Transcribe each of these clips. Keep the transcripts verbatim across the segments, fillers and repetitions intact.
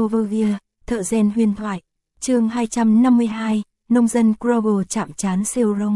Overview, thợ rèn huyền thoại. Chương hai trăm năm mươi hai, nông dân Grogle chạm trán Seoulong.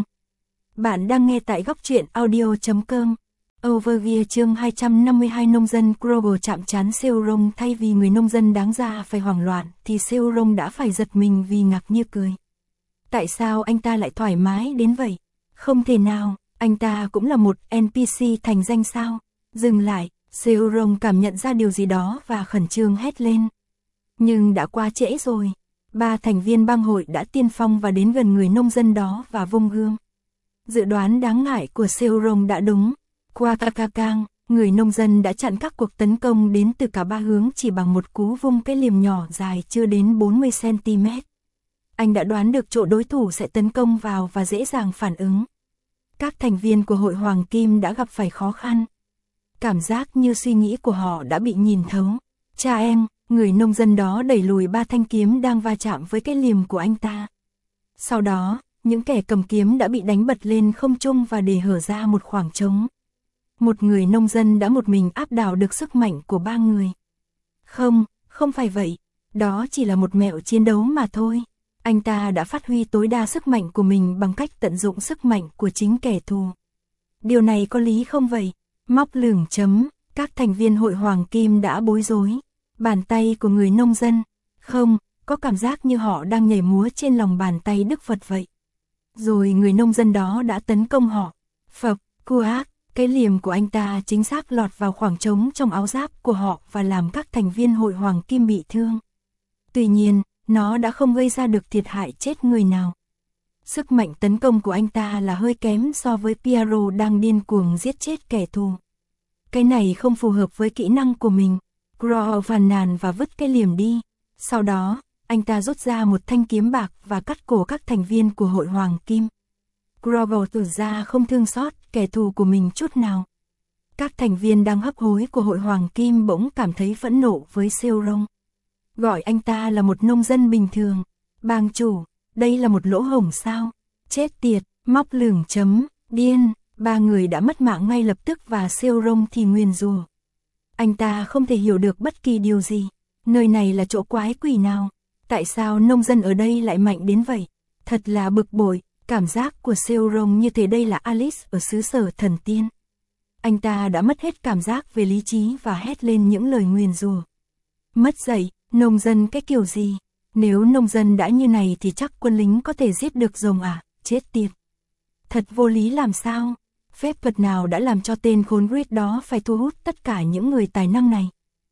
Bạn đang nghe tại góc truyện audio chấm com. Overview chương hai trăm năm mươi hai, nông dân Grogle chạm trán Seoulong. Thay vì người nông dân đáng ra phải hoảng loạn, thì Seoulong đã phải giật mình vì ngạc như cười. Tại sao anh ta lại thoải mái đến vậy? Không thể nào, anh ta cũng là một en pê xê thành danh sao? Dừng lại, Seoulong cảm nhận ra điều gì đó và khẩn trương hét lên. Nhưng đã quá trễ rồi. Ba thành viên bang hội đã tiên phong và đến gần người nông dân đó và vung gươm. Dự đoán đáng ngại của Seoulong đã đúng. Qua Kakakang, người nông dân đã chặn các cuộc tấn công đến từ cả ba hướng chỉ bằng một cú vung cái liềm nhỏ dài chưa đến bốn mươi xăng ti mét. Anh đã đoán được chỗ đối thủ sẽ tấn công vào và dễ dàng phản ứng. Các thành viên của hội Hoàng Kim đã gặp phải khó khăn. Cảm giác như suy nghĩ của họ đã bị nhìn thấu. Cha em, người nông dân đó đẩy lùi ba thanh kiếm đang va chạm với cái liềm của anh ta. Sau đó, những kẻ cầm kiếm đã bị đánh bật lên không trung và để hở ra một khoảng trống. Một người nông dân đã một mình áp đảo được sức mạnh của ba người. Không, không phải vậy. Đó chỉ là một mẹo chiến đấu mà thôi. Anh ta đã phát huy tối đa sức mạnh của mình bằng cách tận dụng sức mạnh của chính kẻ thù. Điều này có lý không vậy? Móc lửng chấm, các thành viên hội Hoàng Kim đã bối rối. Bàn tay của người nông dân, không, có cảm giác như họ đang nhảy múa trên lòng bàn tay Đức Phật vậy. Rồi người nông dân đó đã tấn công họ. Phập, cuác, cái liềm của anh ta chính xác lọt vào khoảng trống trong áo giáp của họ và làm các thành viên hội Hoàng Kim bị thương. Tuy nhiên, nó đã không gây ra được thiệt hại chết người nào. Sức mạnh tấn công của anh ta là hơi kém so với Piero đang điên cuồng giết chết kẻ thù. Cái này không phù hợp với kỹ năng của mình. Grogle phàn nàn và vứt cái liềm đi. Sau đó, anh ta rút ra một thanh kiếm bạc và cắt cổ các thành viên của hội Hoàng Kim. Grogle tỏ ra không thương xót kẻ thù của mình chút nào. Các thành viên đang hấp hối của hội Hoàng Kim bỗng cảm thấy phẫn nộ với Seoulong. Gọi anh ta là một nông dân bình thường. Bang chủ, đây là một lỗ hổng sao? Chết tiệt, móc lửng chấm, điên. Ba người đã mất mạng ngay lập tức và Seoulong thì nguyền rủa. Anh ta không thể hiểu được bất kỳ điều gì. Nơi này là chỗ quái quỷ nào? Tại sao nông dân ở đây lại mạnh đến vậy? Thật là bực bội, cảm giác của Seoulong như thế đây là Alice ở xứ sở thần tiên. Anh ta đã mất hết cảm giác về lý trí và hét lên những lời nguyền rủa. Mất dạy, nông dân cái kiểu gì? Nếu nông dân đã như này thì chắc quân lính có thể giết được rồng à? Chết tiệt. Thật vô lý làm sao? Phép thuật nào đã làm cho tên khốn Reed đó phải thu hút tất cả những người tài năng này?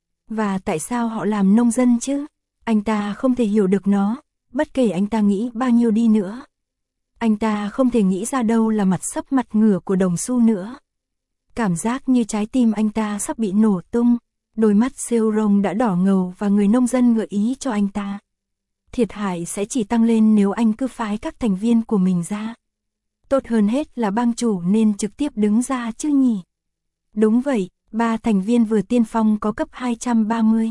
Và tại sao họ làm nông dân chứ? Anh ta không thể hiểu được nó, bất kể anh ta nghĩ bao nhiêu đi nữa. Anh ta không thể nghĩ ra đâu là mặt sấp mặt ngửa của đồng xu nữa. Cảm giác như trái tim anh ta sắp bị nổ tung. Đôi mắt Seoulong đã đỏ ngầu và người nông dân gợi ý cho anh ta. Thiệt hại sẽ chỉ tăng lên nếu anh cứ phái các thành viên của mình ra. Tốt hơn hết là bang chủ nên trực tiếp đứng ra chứ nhỉ? Đúng vậy, ba thành viên vừa tiên phong có cấp hai trăm ba mươi.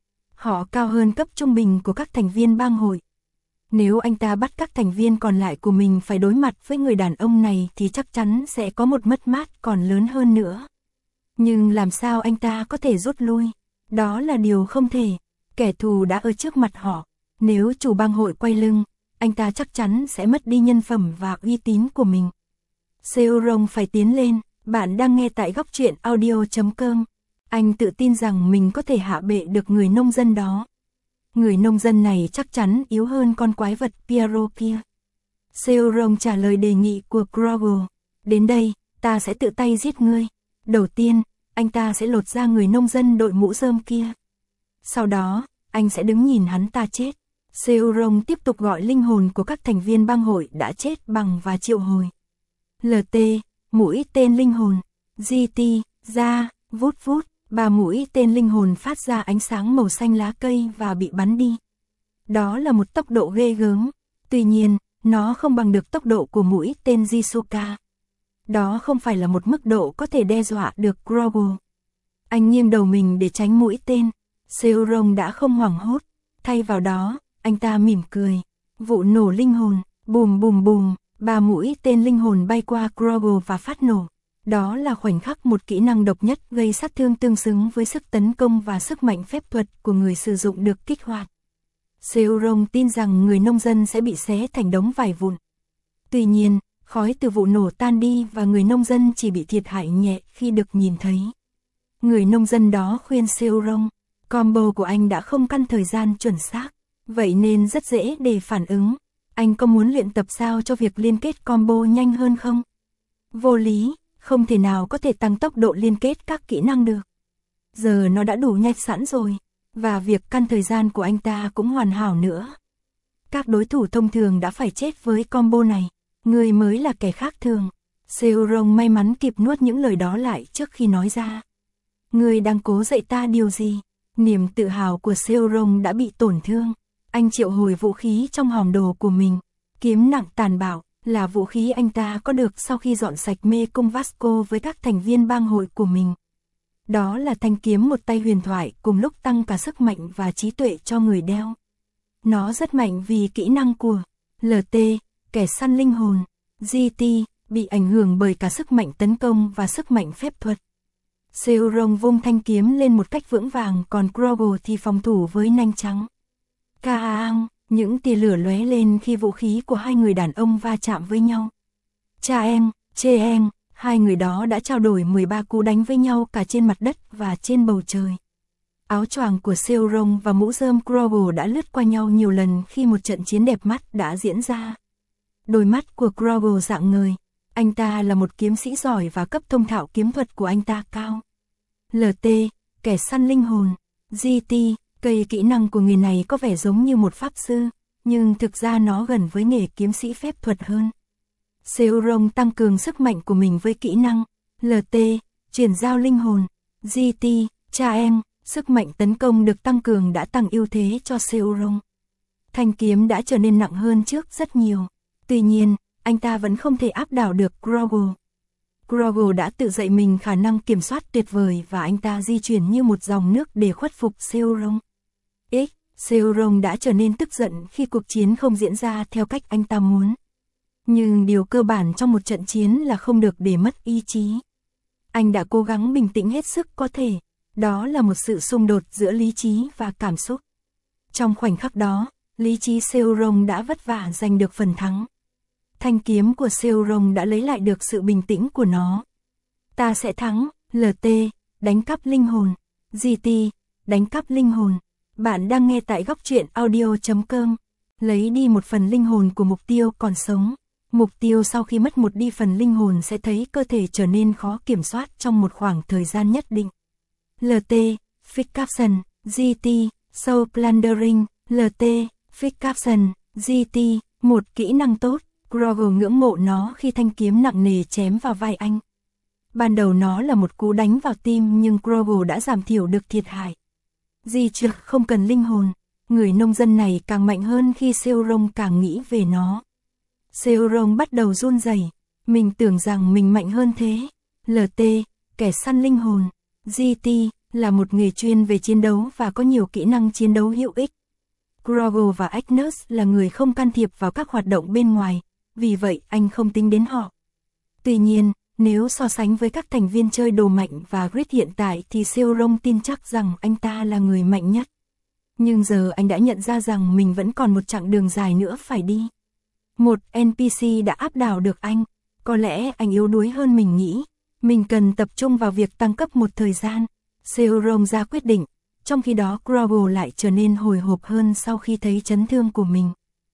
Họ cao hơn cấp trung bình của các thành viên bang hội. Nếu anh ta bắt các thành viên còn lại của mình phải đối mặt với người đàn ông này thì chắc chắn sẽ có một mất mát còn lớn hơn nữa. Nhưng làm sao anh ta có thể rút lui? Đó là điều không thể. Kẻ thù đã ở trước mặt họ. Nếu chủ bang hội quay lưng, anh ta chắc chắn sẽ mất đi nhân phẩm và uy tín của mình. Seoulong phải tiến lên. Bạn đang nghe tại góc truyện audio chấm com. Anh tự tin rằng mình có thể hạ bệ được người nông dân đó. Người nông dân này chắc chắn yếu hơn con quái vật Piero kia. Seoulong trả lời đề nghị của Grogle. Đến đây, ta sẽ tự tay giết ngươi. Đầu tiên, anh ta sẽ lột ra người nông dân đội mũ rơm kia. Sau đó, anh sẽ đứng nhìn hắn ta chết. Seoulong tiếp tục gọi linh hồn của các thành viên bang hội đã chết bằng và triệu hồi. lờ tê, mũi tên linh hồn. giê tê, ra, vút vút, ba mũi tên linh hồn phát ra ánh sáng màu xanh lá cây và bị bắn đi. Đó là một tốc độ ghê gớm. Tuy nhiên, nó không bằng được tốc độ của mũi tên Jisoka. Đó không phải là một mức độ có thể đe dọa được Grogle. Anh nghiêng đầu mình để tránh mũi tên. Seoulong đã không hoảng hốt. Thay vào đó, anh ta mỉm cười. Vụ nổ linh hồn, bùm bùm bùm, ba mũi tên linh hồn bay qua Grogle và phát nổ. Đó là khoảnh khắc một kỹ năng độc nhất gây sát thương tương xứng với sức tấn công và sức mạnh phép thuật của người sử dụng được kích hoạt. Seo-rong tin rằng người nông dân sẽ bị xé thành đống vải vụn. Tuy nhiên, khói từ vụ nổ tan đi và người nông dân chỉ bị thiệt hại nhẹ khi được nhìn thấy. Người nông dân đó khuyên Seo-rong, combo của anh đã không căn thời gian chuẩn xác, vậy nên rất dễ để phản ứng. Anh có muốn luyện tập sao cho việc liên kết combo nhanh hơn không? Vô lý, không thể nào có thể tăng tốc độ liên kết các kỹ năng được. Giờ nó đã đủ nhanh sẵn rồi, và việc căn thời gian của anh ta cũng hoàn hảo nữa. Các đối thủ thông thường đã phải chết với combo này, người mới là kẻ khác thường. Seo-rong may mắn kịp nuốt những lời đó lại trước khi nói ra. Người đang cố dạy ta điều gì? Niềm tự hào của Seo-rong đã bị tổn thương. Anh triệu hồi vũ khí trong hòm đồ của mình. Kiếm nặng tàn bạo là vũ khí anh ta có được sau khi dọn sạch mê cung Vasco với các thành viên bang hội của mình. Đó là thanh kiếm một tay huyền thoại cùng lúc tăng cả sức mạnh và trí tuệ cho người đeo. Nó rất mạnh vì kỹ năng của lờ tê, kẻ săn linh hồn, giê tê, bị ảnh hưởng bởi cả sức mạnh tấn công và sức mạnh phép thuật. Seo-rong vung thanh kiếm lên một cách vững vàng, còn Grogu thì phòng thủ với nanh trắng. Kaang, những tia lửa lóe lên khi vũ khí của hai người đàn ông va chạm với nhau. Cha em, chê em, hai người đó đã trao đổi mười ba cú đánh với nhau cả trên mặt đất và trên bầu trời. Áo choàng của Seo-rong và mũ rơm Grogu đã lướt qua nhau nhiều lần khi một trận chiến đẹp mắt đã diễn ra. Đôi mắt của Grogu rạng ngời. Anh ta là một kiếm sĩ giỏi và cấp thông thạo kiếm thuật của anh ta cao. lờ tê, kẻ săn linh hồn, giê tê, cây kỹ năng của người này có vẻ giống như một pháp sư, nhưng thực ra nó gần với nghề kiếm sĩ phép thuật hơn. Seo-rong tăng cường sức mạnh của mình với kỹ năng lờ tê, chuyển giao linh hồn, giê tê, cha em, sức mạnh tấn công được tăng cường đã tăng ưu thế cho Seo-rong. Thanh kiếm đã trở nên nặng hơn trước rất nhiều. Tuy nhiên, anh ta vẫn không thể áp đảo được Grogu. Grogu đã tự dạy mình khả năng kiểm soát tuyệt vời và anh ta di chuyển như một dòng nước để khuất phục Seo-rong. X, Seo-rong đã trở nên tức giận khi cuộc chiến không diễn ra theo cách anh ta muốn. Nhưng điều cơ bản trong một trận chiến là không được để mất ý chí. Anh đã cố gắng bình tĩnh hết sức có thể. Đó là một sự xung đột giữa lý trí và cảm xúc. Trong khoảnh khắc đó, lý trí Seo-rong đã vất vả giành được phần thắng. Thanh kiếm của Seo-rong đã lấy lại được sự bình tĩnh của nó. Ta sẽ thắng, lờ tê, đánh cắp linh hồn, giê tê, đánh cắp linh hồn. Bạn đang nghe tại góc truyện audio chấm com. Lấy đi một phần linh hồn của mục tiêu còn sống. Mục tiêu sau khi mất một đi phần linh hồn sẽ thấy cơ thể trở nên khó kiểm soát trong một khoảng thời gian nhất định. lờ tê, Fix Caption, giê tê, Soul Plundering, lờ tê, Fix Caption, giê tê, một kỹ năng tốt. Grogu ngưỡng mộ nó khi thanh kiếm nặng nề chém vào vai anh. Ban đầu nó là một cú đánh vào tim nhưng Grogu đã giảm thiểu được thiệt hại. Di trược không cần linh hồn. Người nông dân này càng mạnh hơn khi Seo-rong càng nghĩ về nó. Seo-rong bắt đầu run rẩy. Mình tưởng rằng mình mạnh hơn thế. lờ tê, kẻ săn linh hồn, giê tê, là một nghề chuyên về chiến đấu và có nhiều kỹ năng chiến đấu hữu ích. Grogu và Agnus là người không can thiệp vào các hoạt động bên ngoài, vì vậy anh không tính đến họ. Tuy nhiên, nếu so sánh với các thành viên chơi đồ mạnh và Grid hiện tại thì Seo-rong tin chắc rằng anh ta là người mạnh nhất. Nhưng giờ anh đã nhận ra rằng mình vẫn còn một chặng đường dài nữa phải đi. Một en pê xê đã áp đảo được anh, có lẽ anh yếu đuối hơn mình nghĩ. Mình cần tập trung vào việc tăng cấp một thời gian. Seo-rong ra quyết định, trong khi đó Grogu lại trở nên hồi hộp hơn sau khi thấy chấn thương của mình.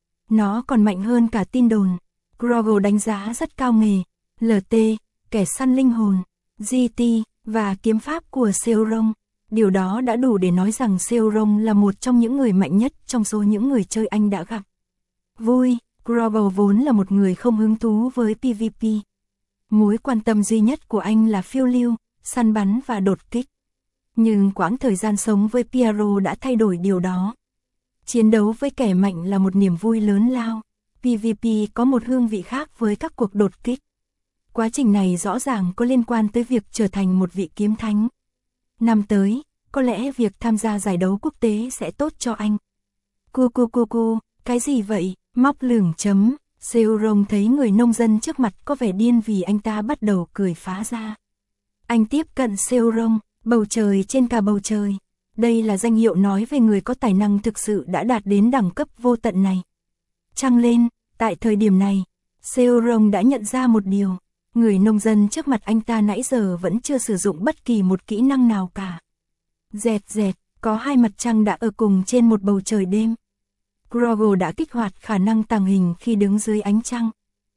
Nó còn mạnh hơn cả tin đồn. Grogu đánh giá rất cao nghề lờ tê, kẻ săn linh hồn, giê tê và kiếm pháp của Seo-rong. Điều đó đã đủ để nói rằng Seo-rong là một trong những người mạnh nhất trong số những người chơi anh đã gặp. Vui, Grogu vốn là một người không hứng thú với pê vê pê. Mối quan tâm duy nhất của anh là phiêu lưu, săn bắn và đột kích. Nhưng quãng thời gian sống với Pyro đã thay đổi điều đó. Chiến đấu với kẻ mạnh là một niềm vui lớn lao. pê vê pê có một hương vị khác với các cuộc đột kích. Quá trình này rõ ràng có liên quan tới việc trở thành một vị kiếm thánh. Năm tới, có lẽ việc tham gia giải đấu quốc tế sẽ tốt cho anh. Cu cu cu cu, cái gì vậy? Móc lửng chấm. Seorong thấy người nông dân trước mặt có vẻ điên vì anh ta bắt đầu cười phá ra. Anh tiếp cận Seorong, bầu trời trên cả bầu trời. Đây là danh hiệu nói về người có tài năng thực sự đã đạt đến đẳng cấp vô tận này. Trăng lên, tại thời điểm này, Seorong đã nhận ra một điều. Người nông dân trước mặt anh ta nãy giờ vẫn chưa sử dụng bất kỳ một kỹ năng nào cả. Dẹt dẹt, có hai mặt trăng đã ở cùng trên một bầu trời đêm. Grogle đã kích hoạt khả năng tàng hình khi đứng dưới ánh trăng.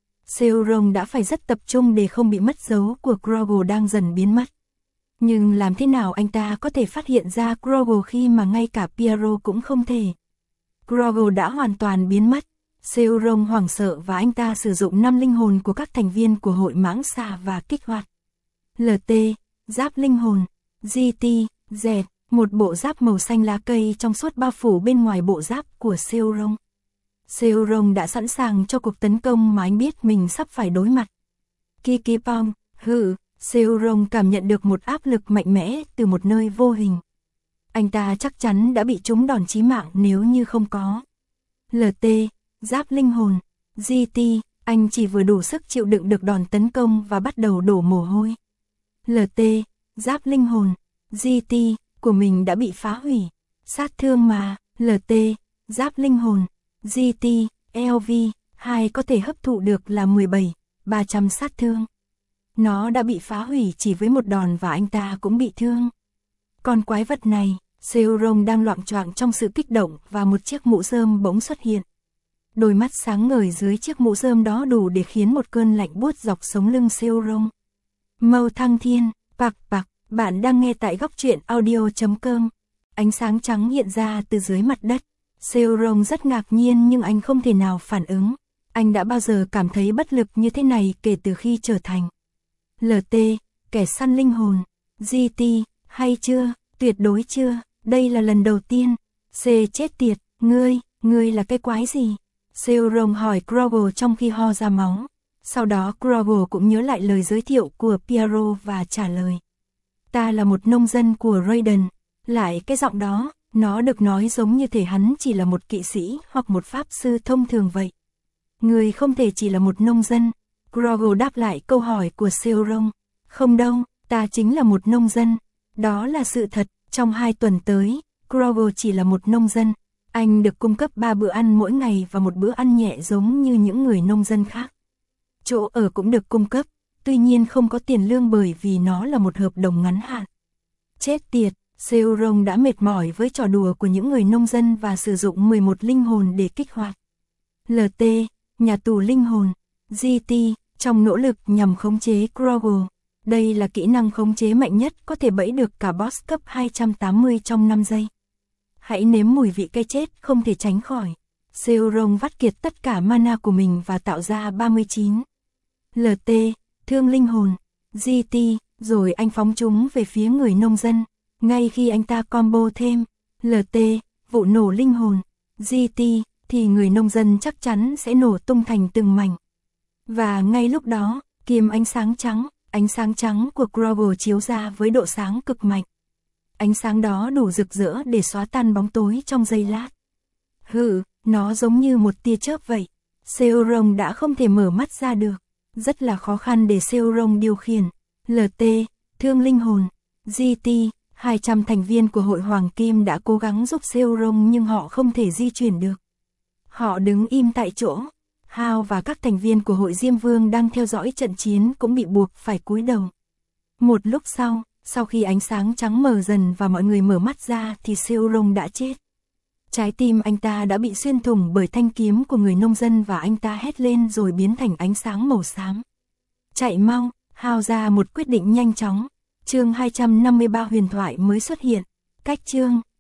Seorong đã phải rất tập trung để không bị mất dấu của Grogle đang dần biến mất. Nhưng làm thế nào anh ta có thể phát hiện ra Grogle khi mà ngay cả Piero cũng không thể. Grogle đã hoàn toàn biến mất. Seorong hoảng sợ và anh ta sử dụng năm linh hồn của các thành viên của hội mãng xà và kích hoạt. lờ tê, giáp linh hồn, giê tê, Z, một bộ giáp màu xanh lá cây trong suốt bao phủ bên ngoài bộ giáp của Seorong. Seorong đã sẵn sàng cho cuộc tấn công mà anh biết mình sắp phải đối mặt. Kiki Pong, hự, Seorong cảm nhận được một áp lực mạnh mẽ từ một nơi vô hình. Anh ta chắc chắn đã bị trúng đòn chí mạng nếu như không có. lờ tê, giáp linh hồn, giê tê, anh chỉ vừa đủ sức chịu đựng được đòn tấn công và bắt đầu đổ mồ hôi. lờ tê, giáp linh hồn, giê tê, của mình đã bị phá hủy. Sát thương mà, lờ tê, giáp linh hồn, giê tê, lờ vê, hai có thể hấp thụ được là mười bảy, ba trăm sát thương. Nó đã bị phá hủy chỉ với một đòn và anh ta cũng bị thương. Còn quái vật này, Seorong đang loạng choạng trong sự kích động và một chiếc mũ rơm bỗng xuất hiện. Đôi mắt sáng ngời dưới chiếc mũ rơm đó đủ để khiến một cơn lạnh buốt dọc sống lưng Seorong. Mâu thăng thiên, bạc bạc, bạn đang nghe tại góc truyện audio chấm com. Ánh sáng trắng hiện ra từ dưới mặt đất. Seorong rất ngạc nhiên nhưng anh không thể nào phản ứng. Anh đã bao giờ cảm thấy bất lực như thế này kể từ khi trở thành lờ tê, kẻ săn linh hồn, giê tê, hay chưa, tuyệt đối chưa, đây là lần đầu tiên. C chết tiệt, ngươi, ngươi là cái quái gì? Seorong hỏi Grogle trong khi ho ra máu. Sau đó Grogle cũng nhớ lại lời giới thiệu của Piero và trả lời. Ta là một nông dân của Raiden. Lại cái giọng đó, nó được nói giống như thể hắn chỉ là một kỵ sĩ hoặc một pháp sư thông thường vậy. Người không thể chỉ là một nông dân. Grogle đáp lại câu hỏi của Seorong. Không đâu, ta chính là một nông dân. Đó là sự thật, trong hai tuần tới, Grogle chỉ là một nông dân. Anh được cung cấp ba bữa ăn mỗi ngày và một bữa ăn nhẹ giống như những người nông dân khác. Chỗ ở cũng được cung cấp, tuy nhiên không có tiền lương bởi vì nó là một hợp đồng ngắn hạn. Chết tiệt, Seorong đã mệt mỏi với trò đùa của những người nông dân và sử dụng mười một linh hồn để kích hoạt. lờ tê, nhà tù linh hồn, giê tê, trong nỗ lực nhằm khống chế Grogle. Đây là kỹ năng khống chế mạnh nhất có thể bẫy được cả boss cấp hai trăm tám mươi trong năm giây. Hãy nếm mùi vị cái chết không thể tránh khỏi. Seorong vắt kiệt tất cả mana của mình và tạo ra ba mươi chín. lờ tê, thương linh hồn, giê tê, rồi anh phóng chúng về phía người nông dân. Ngay khi anh ta combo thêm lờ tê, vụ nổ linh hồn, giê tê, thì người nông dân chắc chắn sẽ nổ tung thành từng mảnh. Và ngay lúc đó, kiếm ánh sáng trắng, ánh sáng trắng của Grogle chiếu ra với độ sáng cực mạnh. Ánh sáng đó đủ rực rỡ để xóa tan bóng tối trong giây lát. Hừ, nó giống như một tia chớp vậy. Seorong đã không thể mở mắt ra được. Rất là khó khăn để Seorong điều khiển. lờ tê, thương linh hồn, giê tê, hai trăm thành viên của hội Hoàng Kim đã cố gắng giúp Seorong nhưng họ không thể di chuyển được. Họ đứng im tại chỗ. Hao và các thành viên của hội Diêm Vương đang theo dõi trận chiến cũng bị buộc phải cúi đầu. Một lúc sau, sau khi ánh sáng trắng mờ dần và mọi người mở mắt ra thì Seorong đã chết. Trái tim anh ta đã bị xuyên thủng bởi thanh kiếm của người nông dân và anh ta hét lên rồi biến thành ánh sáng màu xám. Chạy mau, Hao ra một quyết định nhanh chóng. Chương hai trăm năm mươi ba huyền thoại mới xuất hiện. Cách chương